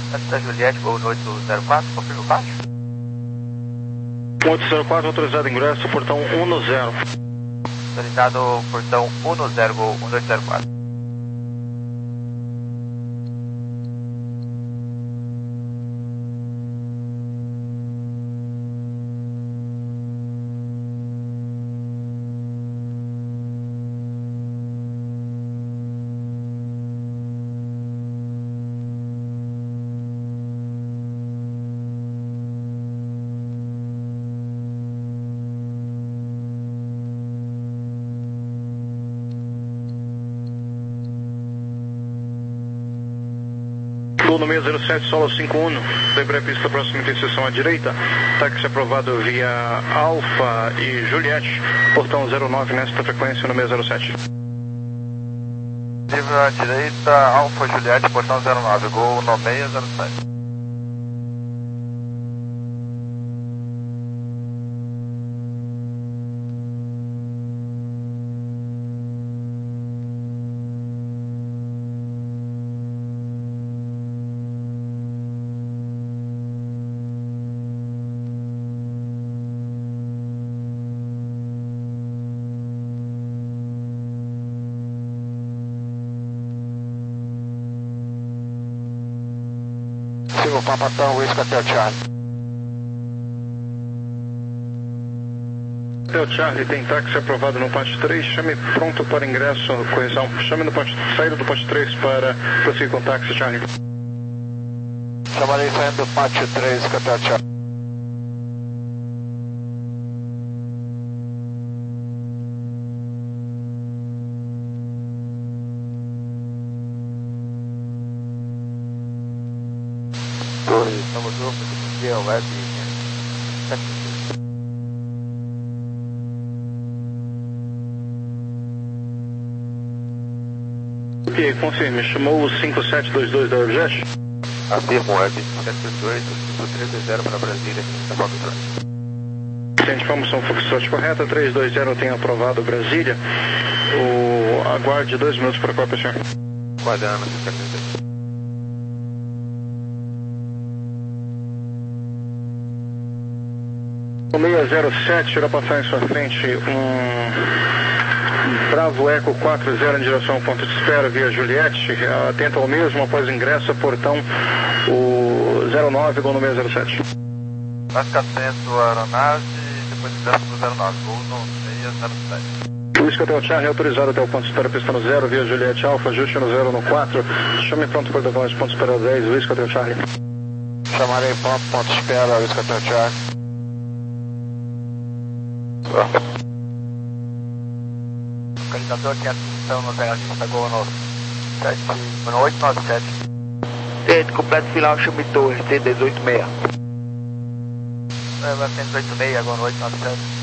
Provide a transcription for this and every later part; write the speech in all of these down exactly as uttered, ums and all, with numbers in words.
da Juliette, voo no oito zero quatro, confirma o baixo. oito zero quatro, autorizado ingresso, portão um zero. Autorizado portão um zero, voo um dois zero quatro. Voo no seis zero sete, solo cinco um, sobre a pista próxima interseção à direita, táxi aprovado via Alfa e Juliette, portão zero nove nesta frequência no seis zero sete. Livre à direita, Alfa Juliette, portão zero nove, gol no seis zero sete. Silva, Papa Tango, Whisky Hotel Charlie. Hotel Charlie, tem táxi aprovado no poste três, chame pronto para ingresso, correção, chame no poste, saída do poste três para prosseguir com o táxi, Charlie. Chamarei saindo do pátio três, Whisky Hotel Charlie. Estamos no dia web. Ok, confirme, chamou o cinco sete dois dois da Urjet? Afirmo, web sete dois oito três dois zero para Brasília, da Foxtrot. Tem informação Foxtrot correta, três dois zero tem aprovado Brasília. O... Aguarde dois minutos para a cópia, senhor. Guardando, secretário. O seis zero sete irá passar em sua frente um Bravo Eco quatro zero em direção ao ponto de espera via Juliette. Atenta ao mesmo após ingresso, portão o zero nove, gol no seis zero sete. Bascamento aeronave, depois ingresso no zero nove, gol no seis zero sete. Whisky Hotel Charlie, autorizado até o ponto de espera, pista no zero, via Juliette Alfa, ajuste no zero no quatro. Chame pronto para decolar ponto de espera dez, Whisky Hotel Charlie. Chamarei pronto, ponto de espera, Whisky Hotel Charlie. Localizador que atenção no alternativa Gol no oito nove sete. Tente completo final, chame torre, T dezoito seis. Leva cento e oito seis, Gol no oito nove sete.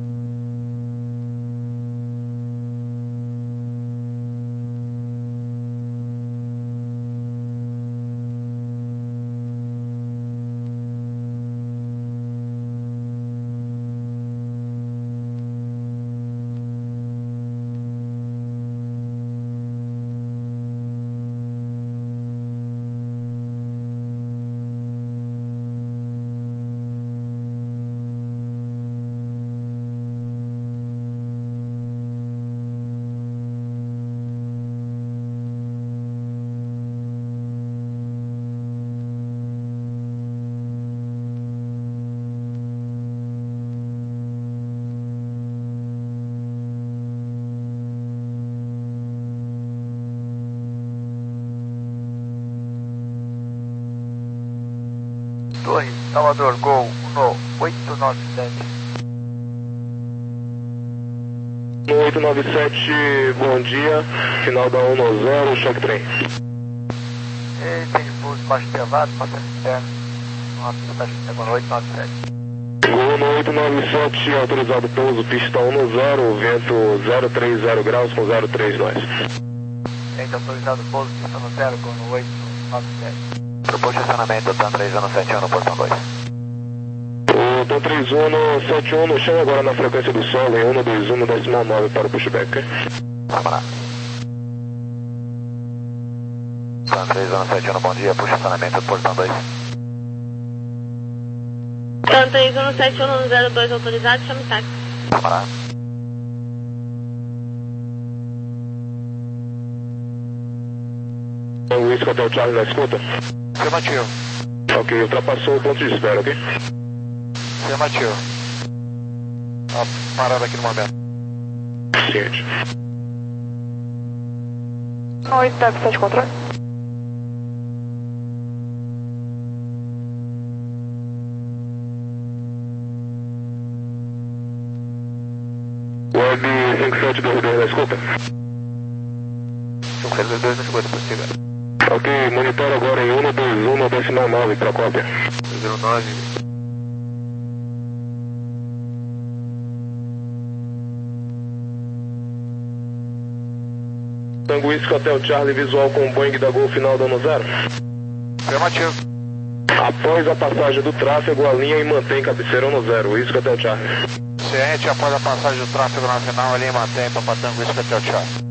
Torre, Salvador, Gol um oito nove sete. oito nove sete, bom dia, final da um zero, choque trem. E tem pouso baixo elevado, passando externo, uma pista chegou no oito nove sete. Gol no oito nove sete, autorizado pouso, pista um zero, vento zero três zero graus com zero três nós. Tem autorizado pouso, pista no zero, Gol no oito nove sete. Propôs estacionamento, TAM três um sete um no portão dois. O TAM três um sete um, chama agora na frequência do solo em um dois um decimal nove para o pushback. Vamos lá. São três zero sete um, bom dia, puxa acionamento do portão dois. São três um sete um no zero dois autorizado, chame táxi. Camarada. O Whisky Hotel Charlie na escuta? Afirmativo. Ok, ultrapassou o ponto de espera, ok? Afirmativo. Tá parado aqui no momento. Ciente. Oi, táxi, está de controle? Web cinco sete dois dois na escuta? cinco sete dois dois na escuta, possível. Ok, monitora agora em um dois um decimal nove para cópia. zero nove. Tango Whisky Hotel Charlie visual com Boeing da Gol final dando zero. Afirmativo. Após a passagem do tráfego, alinha e mantém cabeceira no zero. Whisky Hotel Charlie. Ciente, após a passagem do tráfego na final, ali mantém Papa Tango Whisky Hotel Charlie.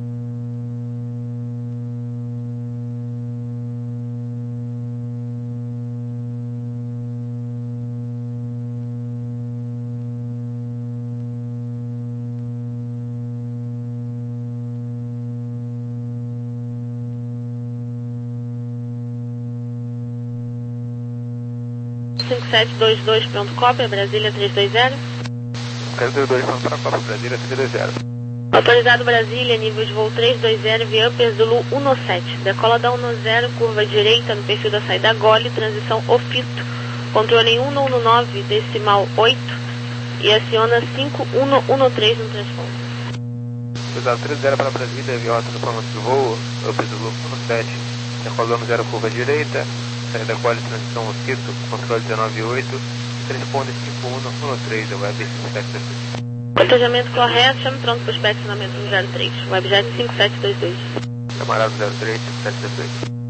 cinco sete dois dois, pronto, cópia, Brasília três dois zero. cinco sete dois dois, vamos para a Copa Brasília três dois zero. Autorizado Brasília, nível de voo três dois zero, via Upper Zulu um sete. Decola da um zero, curva direita no perfil da saída Gole, transição Ofito. Controle em um um nove, decimal oito e aciona cinco um um três no transponder. Autorizado três zero para Brasília, via rota do plano de voo, Upper Zulu um sete. Decola no zero, curva direita. Saída Gole, transição Mosquito, controle dezenove oito, responde cinco um um três, é o Web cinco sete dois dois. Cotejamento correto, chame pronto para o inspecionamento no zero três, Webjet cinco sete dois dois. Camarada zero três, cinco sete dois dois.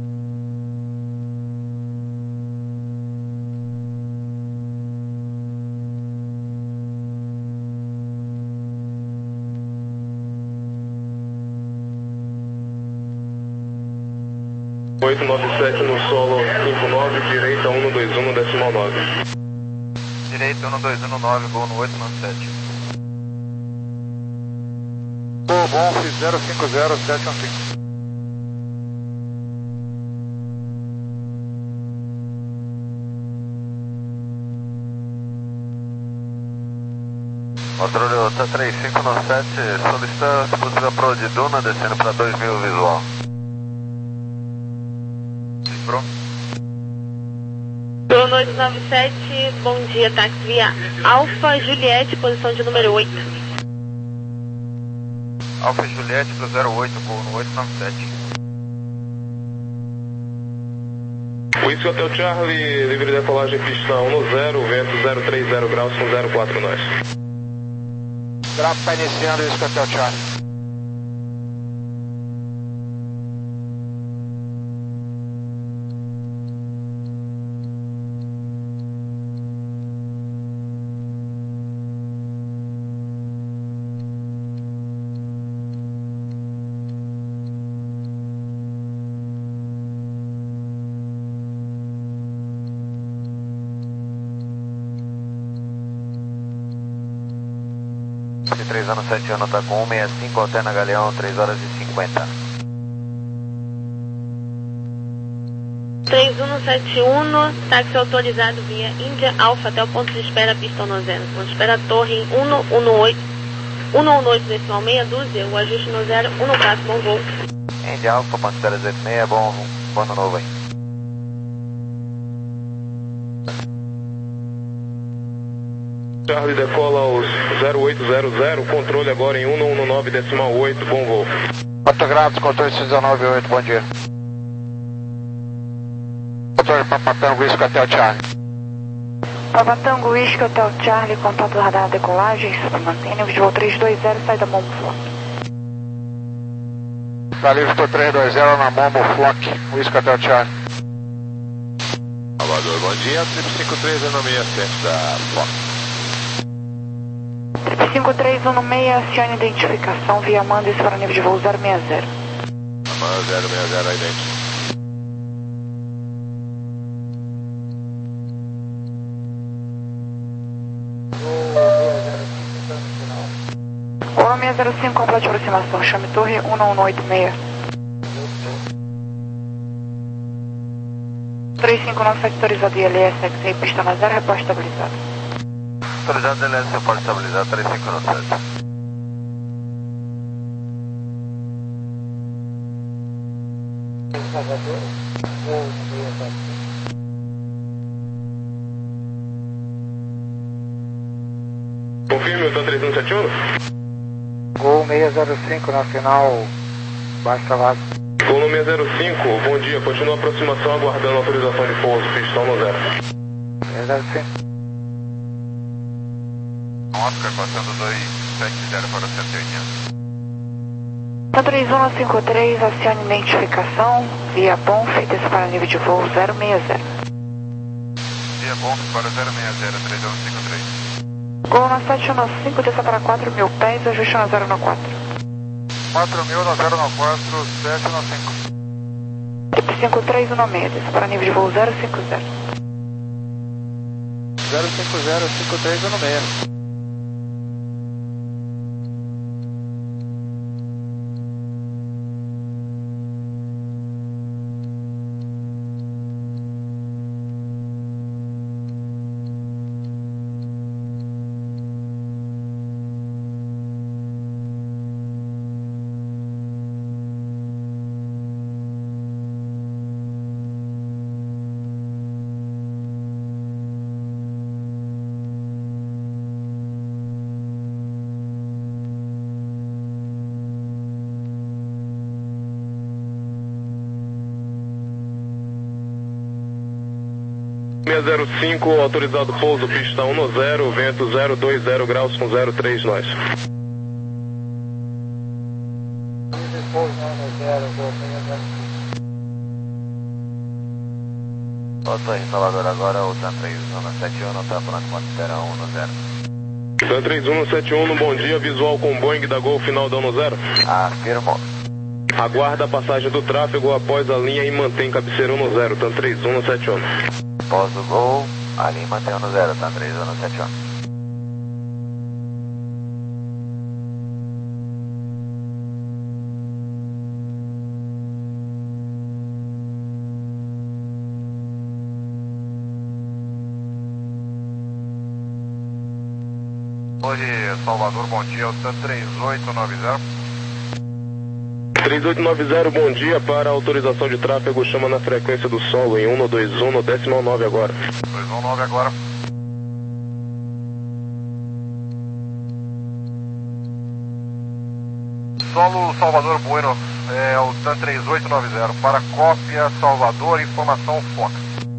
oito nove sete no solo cinco nove, direita um dois um decimal nove. Direita um dois um nove, voo no oito nove sete. Bom, bom, fiz zero cinco zero sete um cinco. Controle Ota três cinco nove sete, solicita a possível prova de Duna, descendo para dois mil visual. Pronto. Bruno oito nove sete, bom dia, táxi via Alfa Juliette, posição de número oito. Alfa Juliette para zero oito, voo no oito nove sete. Whisky Hotel Charlie, livre de decolagem, pista um zero, vento zero três zero graus com zero quatro nós. Grafo está iniciando Whisky Hotel Charlie. três anos sete anos, tá com um seis cinco, alterna Galeão, três horas e cinquenta. três um sete um, táxi autorizado via Índia Alfa até o ponto de espera, pista um zero. Ponto de espera torre em um um oito, um um oito decimal meia dúzia, o ajuste no zero, um quatro, bom voo. Índia Alfa, ponto de espera dezoito seis, bom, bom ano novo aí. Charlie decola aos zero oito zero zero, controle agora em um um nove decimal oito, bom voo. quatro graus, controle dezenove oito, bom dia. Controle Papa Tango Whisky Hotel Charlie. Papa Tango Whisky Hotel Charlie, contato radar decolagem, mantém nível de voo três dois zero, saída Momo Flock. Tá livre por três dois zero na Momo Flock, Whisky Hotel Charlie. Salvador, bom dia, três cinco três um seis sete da Flock. cinco três um seis, acione identificação via Amanda para nível de voo zero seis zero. Amanda zero seis zero, idêntico. seis zero cinco, complete aproximação, chame torre um um oito seis. três cinco nove sete autorizado I L S, X-Ray, pista na zero, repórte estabilizado. Autorizado I L S, repórte estabilizado, três cinco nove sete. Confirme o três um sete um. Gol seis zero cinco, nacional, baixo travado. Gol no seis zero cinco, bom dia, continua a aproximação aguardando autorização de pouso, pistão no zero. seis zero cinco. Oscar, passando dois sete zero para cento e oitenta. três um cinco três, acione identificação, via bom, feita para nível de voo zero seis zero. Via bom para zero seis zero, três um cinco três. Gol na sete um cinco, desça para quatro mil pés, ajuste na zero quatro. quatro mil na zero quatro, sete um cinco. cinco três um seis, desça para nível de voo zero cinco zero. zero cinco zero cinco três um seis. seis zero cinco, autorizado pouso, pista um zero, vento zero dois zero graus com zero três nós. Volta em Salvador agora, o TAM três um sete um, está falando com a espera um zero. TAM três um sete um, bom dia, visual com Boeing da Gol final da um zero. Afirmo. Aguarda a passagem do tráfego após a linha e mantém cabeceira um zero, TAM três um sete um. Após o gol, a linha mantém um zero, TAM três um sete um. Hoje, Salvador, bom dia, o TAM três oito nove zero. três oito nove zero, bom dia, para autorização de tráfego, chama na frequência do solo em um dois um, no decimal nove agora. dois um nove agora. Solo Salvador Bueno, é o TAM três oito nove zero, para cópia Salvador, informação Fox.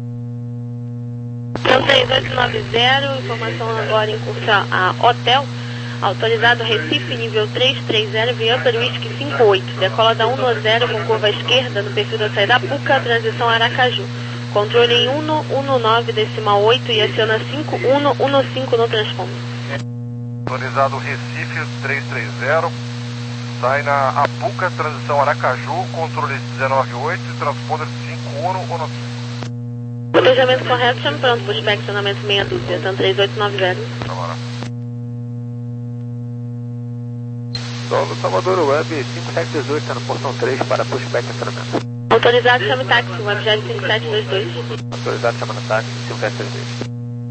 TAM três oito nove zero, informação agora em curso a Hotel. Autorizado Recife, nível três três zero, via Upper Whisky cinco oito. Decola da um zero com curva esquerda no perfil da saída Puca, transição Aracaju. Controle em um um nove decimal oito e aciona cinco um um cinco no transponder. Autorizado Recife três três zero, sai na Apuca, transição Aracaju, controle dezenove oito e transponder cinco um um cinco. Planejamento correto, chame pronto, pushback, acionamento meia dúzia, TAM três oito nove zero. Agora. Solo Salvador Web cinco sete dois dois, está no portão três para pushback e acionamento. Autorizado, chame táxi, Webjet cinco sete dois dois. Autorizado, chama no táxi cinco sete dois dois.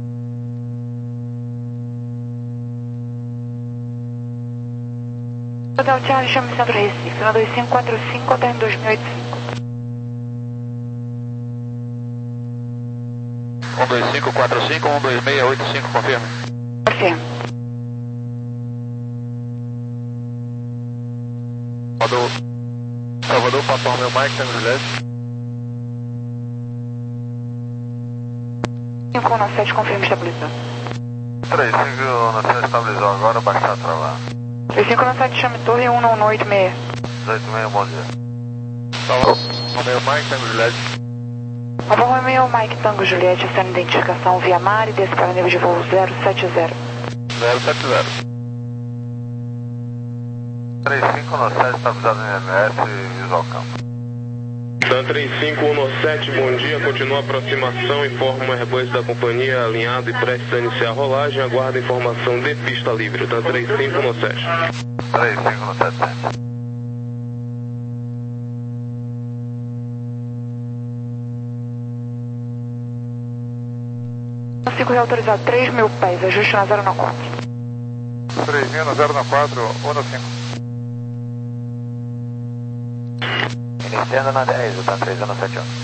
Hotel Charlie, chame Centro Recife, na dois cinco quatro cinco, até em dois mil e oitenta e cinco. um dois cinco quatro cinco, um dois seis oito cinco, confirma. Confirma. Salvador, Salvador, Papa Romeo Mike, Tango Juliette. cinco um nove sete, confirma estabilizado. três cinco nove sete estabilizou agora, baixar a travar. três cinco nove sete, chame torre um um oito seis. dezoito e meio, bom dia. Salvador, Romeo Mike, Tango Juliette. Alfa Romeo Mike Tango Juliette, acione identificação via mar e desce para nível de voo zero sete zero. zero sete zero. três cinco nove sete estabilizado em M S e visual campo. TAM três cinco um sete, bom dia, continua a aproximação, informa o Airbus da companhia alinhado e prestes a iniciar a rolagem, aguarda informação de pista livre, TAM três cinco um sete. três cinco no sete sete. cinco autorizado, três mil pés, ajuste na zero no quatro. três mil no zero no quatro, um no cinco. Iniciando na dez, está três no sete um.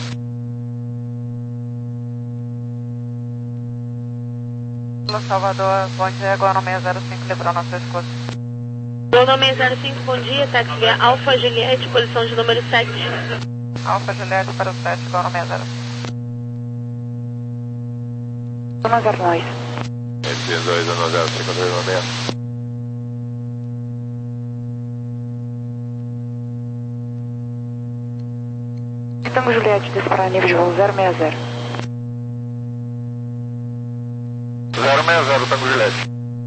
Salvador, bom dia, Guano seis zero cinco, liberou nosso pescoço. Guano seis zero cinco, bom dia, táxi via Alfa Juliette, posição de número sete. Alfa Juliette para o sete, Guano seis zero cinco. um zero dois. Esse dois um zero cinco dois um seis. Tango Juliette, desce para nível de voo zero seis zero. zero seis zero, Tango Juliette.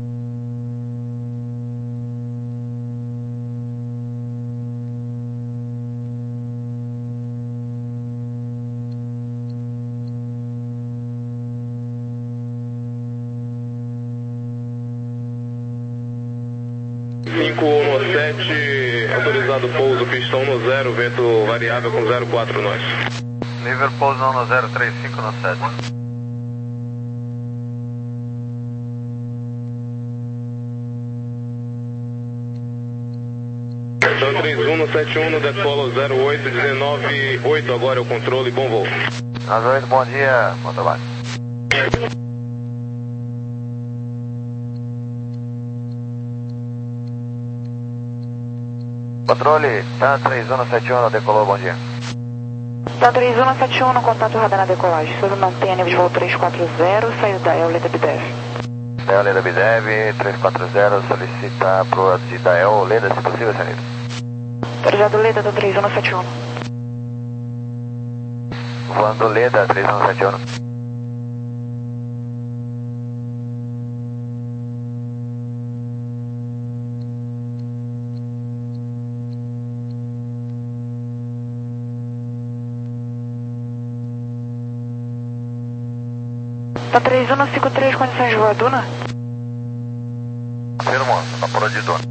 cinco um sete, autorizado pouso, pistão no zero, vento variável com zero quatro nós. Nível pouso no zero três cinco no sete. Então três um no sete um, no decolo zero oito, dezenove oito, agora é o controle, bom voo. Às oito, bom dia, bom trabalho. Controle, tá três um no sete um, decolou, bom dia. Tá três um no sete um, no contato radar na decolagem. Sobre mantenha nível de voo três quatro zero, saída da E L da Bidev. Da E L da Bidev, três quatro zero, solicita pro de da E L, Leda, se possível, senhor. Autorizado Leda, tá três um no sete um. Voando Leda, três um no sete um. Tá três um no cinco três, condições de voo a Duna? Firmo, tá por de Duna.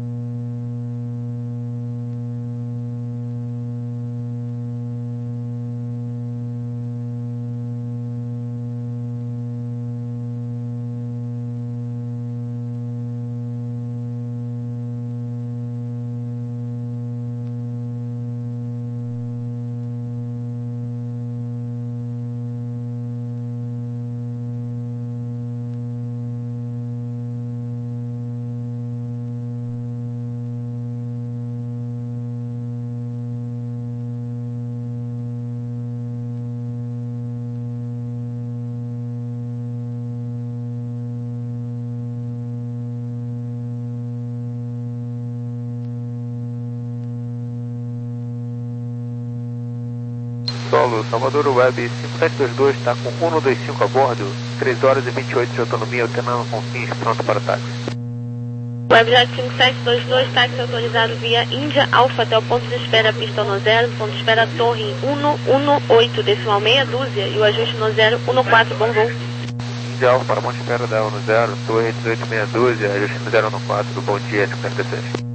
Solo, Salvador Web cinco sete dois dois, está com um um dois cinco a bordo, três horas e vinte e oito de autonomia, alternando com fins, pronto para táxi. Webjet cinco sete dois dois, táxi autorizado via Índia Alfa até o ponto de espera, pista no zero, ponto de espera torre um um oito, decimal meia dúzia, e o ajuste no zero um quatro, bom voo. Índia Alfa para ponto de espera da no zero, torre dezoito meia dúzia, ajuste no zero um quatro, bom dia, cinquenta e seis.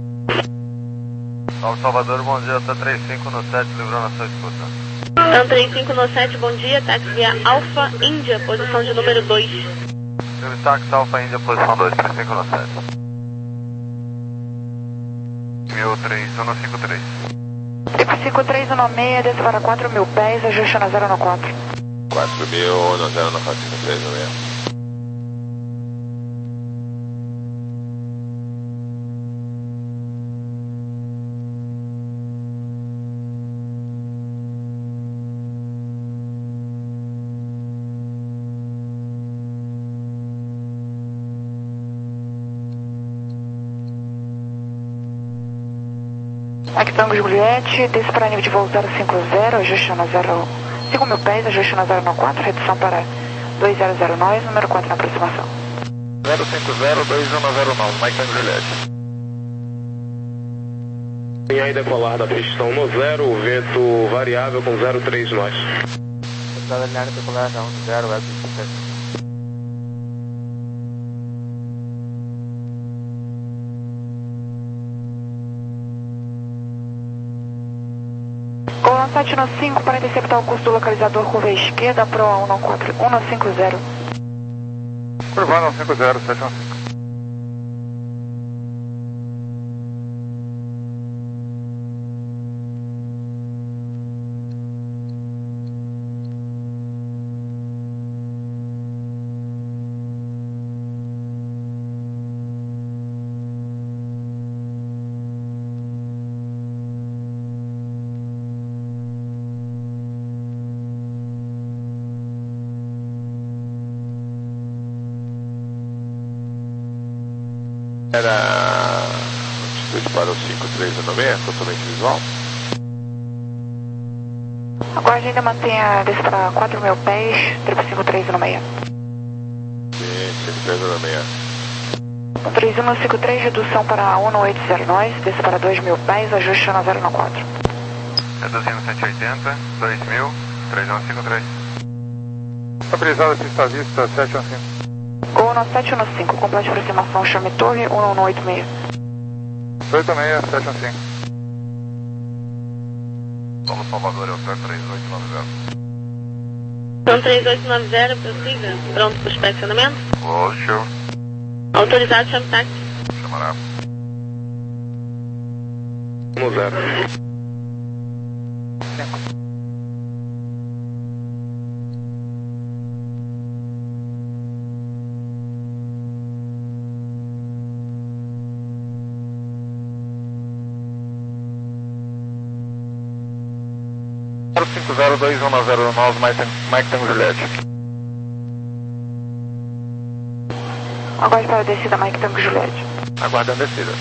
Salve Salvador, bom dia, tá três cinco no sete, livrando a sua escuta. Então três cinco no sete, bom dia, táxi via Alfa Índia, posição de número dois. Senhor táxi Alfa Índia, posição dois, três cinco no sete. mil três um no cinco três. cinco três um seis, desce para quatro mil pés, ajuste na zero no quatro. quatro mil no zero no quatro cinco três no meio. Aqui Tango Juliette, desce para nível de voo zero cinco zero, ajuste na zero... cinco mil pés, ajuste na zero no quatro, redução para dois zero zero nove, número quatro na aproximação. zero cinco zero, dois um zero nove, Mike Tango Juliette. E aí decolar da pistão no zero, vento variável com zero três nós. Estrada linear decolar da um zero, web cinco sete. Gol sete um cinco para interceptar o curso do localizador curva esquerda, Pro um quatro um cinco zero. Curvando um cinco zero, sete um cinco. Era altitude para o cinco três nove seis, totalmente visual. Aguarde, ainda mantenha desce para quatro mil pés, cinco três nove seis. Sim, cinco três nove seis. três um cinco três, redução para um oito zero nove, desce para dois mil pés, ajuste na zero quatro. Reduzindo cento e oitenta, dois mil, três um cinco três. Estabilizada pista à vista, sete um cinco. Gol sete um cinco, complete aproximação, chame torre um um oito seis. oito seis, sete um cinco. Vamos Salvador, é o três oito nove zero. Então três oito nove zero, prossiga. Pronto para o inspecionamento? Ô, show. Autorizado, chame táxi. Chamará. um zero. cinco zero dois um nove zero nove, Mike Tango Juliette. Aguarde para a descida, Mike Tango Juliette. Aguardando a descida.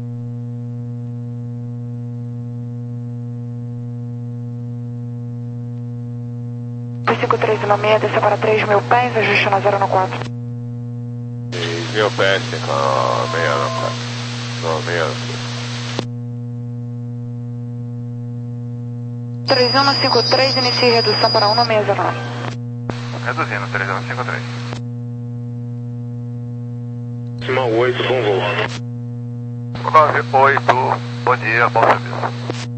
cinco três nove seis, desça para três mil pés, ajuste na zero quatro. três mil pés, cinco seis seis. três um cinco três, inicie redução para um seis zero nove. Reduzindo, três um cinco três. Decimal oito, bom voo. nove oito, bom dia, bom serviço.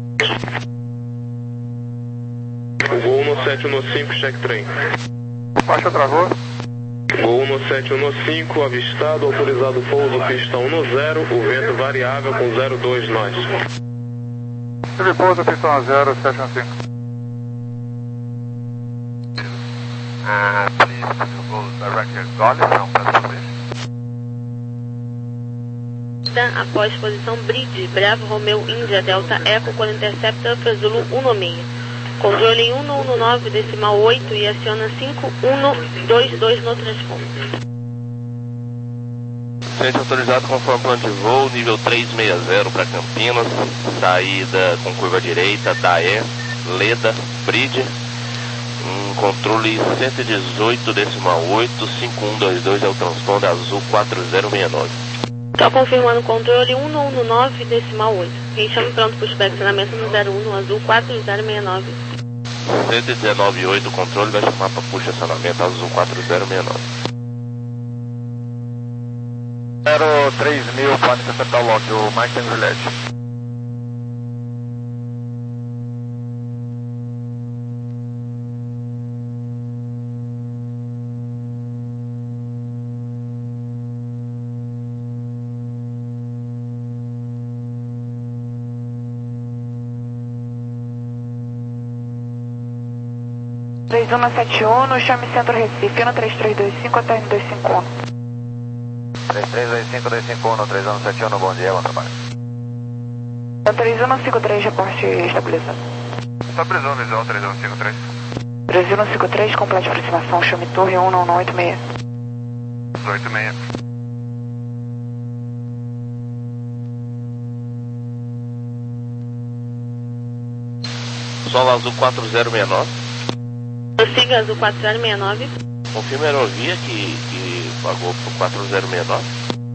Gol no sete um cinco, check trem. Baixa travou. Gol no sete um cinco, avistado, autorizado pouso, pista um zero, o vento variável com zero dois nós. Teve pouso, pista um zero, sete um cinco. Uh, please, go direct Gully from Praça Bridge. Após posição Bridge, Bravo Romeo Índia Delta Eco quando intercepta Zulu um seis. Controle em um um nove decimal oito e aciona cinco um dois dois no transponde. Centro autorizado conforme plano de voo, nível trezentos e sessenta para Campinas, saída com curva direita, Daé, Leda, Bridge, um controle cento e dezoito decimal oito, cinco um dois dois é o transponder azul quatro zero seis nove. Está confirmando o controle um um nove decimal oito. Quem chama pronto para o inspecionamento no zero um azul quatro zero seis nove. cento e dezenove vírgula oito, o controle vai chamar para puxa acionamento azul quatro zero seis nove. zero três mil, pode interceptar o log, o Mike Tango Juliette. três um sete um, chame Centro Recife, no três três dois cinco até dois cinco um. três três dois cinco dois cinco um, três um sete um, bom dia, bom trabalho. três um cinco três, reporte estabilizado. Estabilizou, visão três um cinco três. três um cinco três, complete aproximação, chame torre um um oito seis. oito seis. Solo azul quatro zero seis nove. Prossiga azul quatro zero seis nove. Confirma a aerovia que, que pagou por quatro zero seis nove.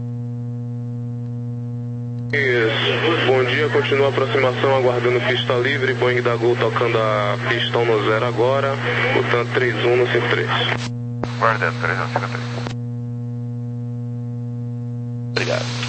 Isso. Bom dia, continua a aproximação aguardando pista livre, Boeing da Gol tocando a pista um zero agora, portanto três um cinco três. Guardando, três um cinco três. Obrigado.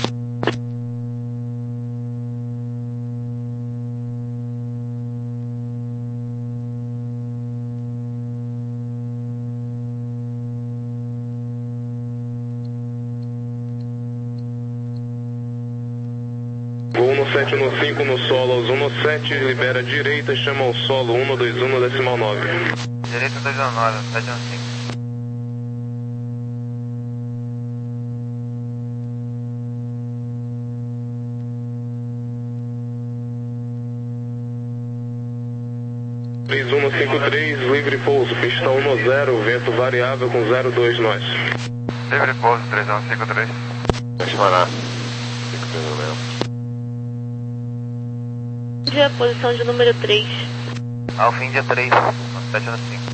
sete um cinco no solo aos um sete, libera direita, chama ao solo um dois um decimal nove. Direita dois um nove, sete um cinco. três um cinco três, livre pouso, pista um zero, vento variável com zero dois nós. Livre pouso, três um cinco três. Deixa eu parar. cinco três mesmo. Índia, posição de número três. Alfa Índia três, sete um cinco.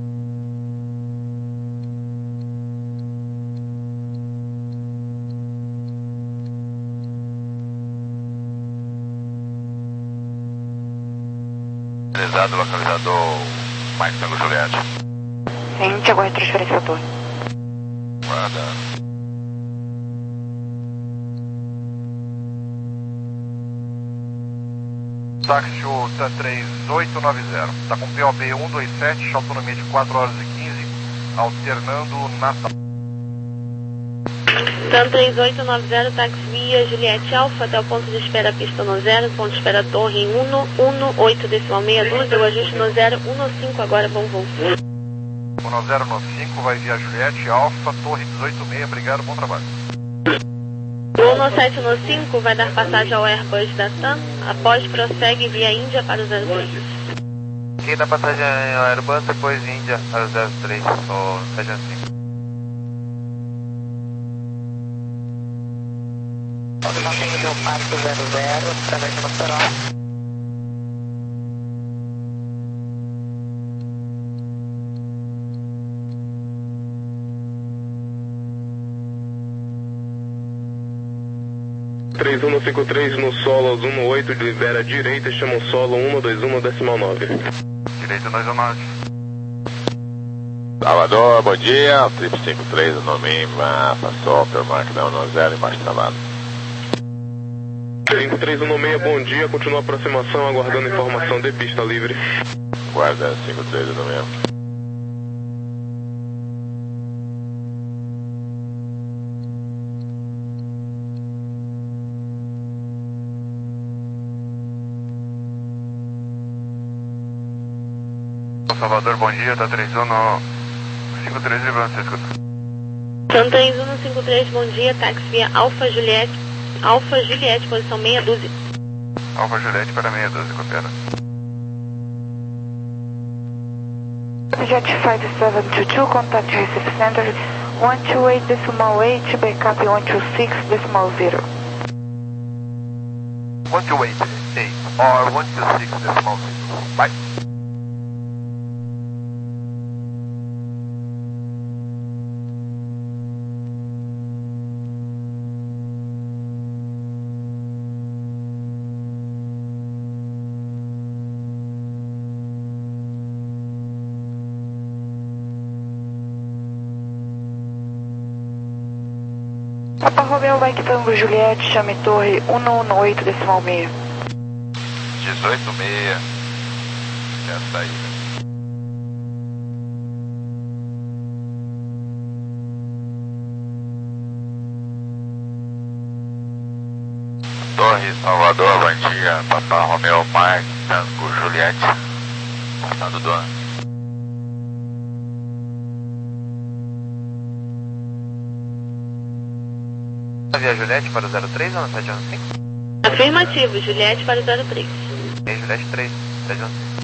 Localizado, localizador Mike Tango Juliette. Índia, aguarde transferência ao torre. Guarda. Táxi três oito nove zero. Está com P O B um dois sete, autonomia de quatro horas e quinze, alternando Natal. TAM três oito nove zero, táxi via Juliette Alfa até o ponto de espera pista no zero, ponto de espera torre em um um oito decimal seis dois, eu ajuste no zero um cinco, agora bom voo. um zero um cinco vai via Juliette Alfa, torre dezoito seis, obrigado, bom trabalho. O um sete um cinco vai dar passagem ao Airbus da TAM, após prossegue via Índia para o zero três. Quem dá passagem ao Airbus, depois Índia para o zero três, ou sete um cinco. Mantendo meu parque zero zero, através do Mossoró. três um cinco três no solo aos um oito, libera direita, chama o solo um dois um decimal nove. Direita dois um nove. Salvador, bom dia. Trip cinco três no Mima, passou pelo marco da um zero, embaixo travado. cinco três um seis, bom dia, continua a aproximação, aguardando informação de pista livre. Guarda cinco três um seis. Salvador, bom dia, tá três um cinco três, livrando, você escuta. TAM três um cinco três, bom dia, táxi via Alfa Juliette, Alfa Juliette, posição meia dúzia. Alfa Juliette para meia dúzia, coopera. Jet cinco sete dois dois, contact Recife Center, um dois oito decimal oito, backup um dois seis decimal zero. one two eight, eight, or one two six decimal zero. Bye. Papa Romeo, Mike Tango Juliette, chame torre um um oito decimal seis. dezoito seis. É a saída. Torre Salvador, bom dia. Papa Romeo, Mike Tango Juliette, passando do ano. Via Juliette para o zero três ou sete um cinco? Afirmativo, Juliette para o zero três. E Juliette três, sete um cinco.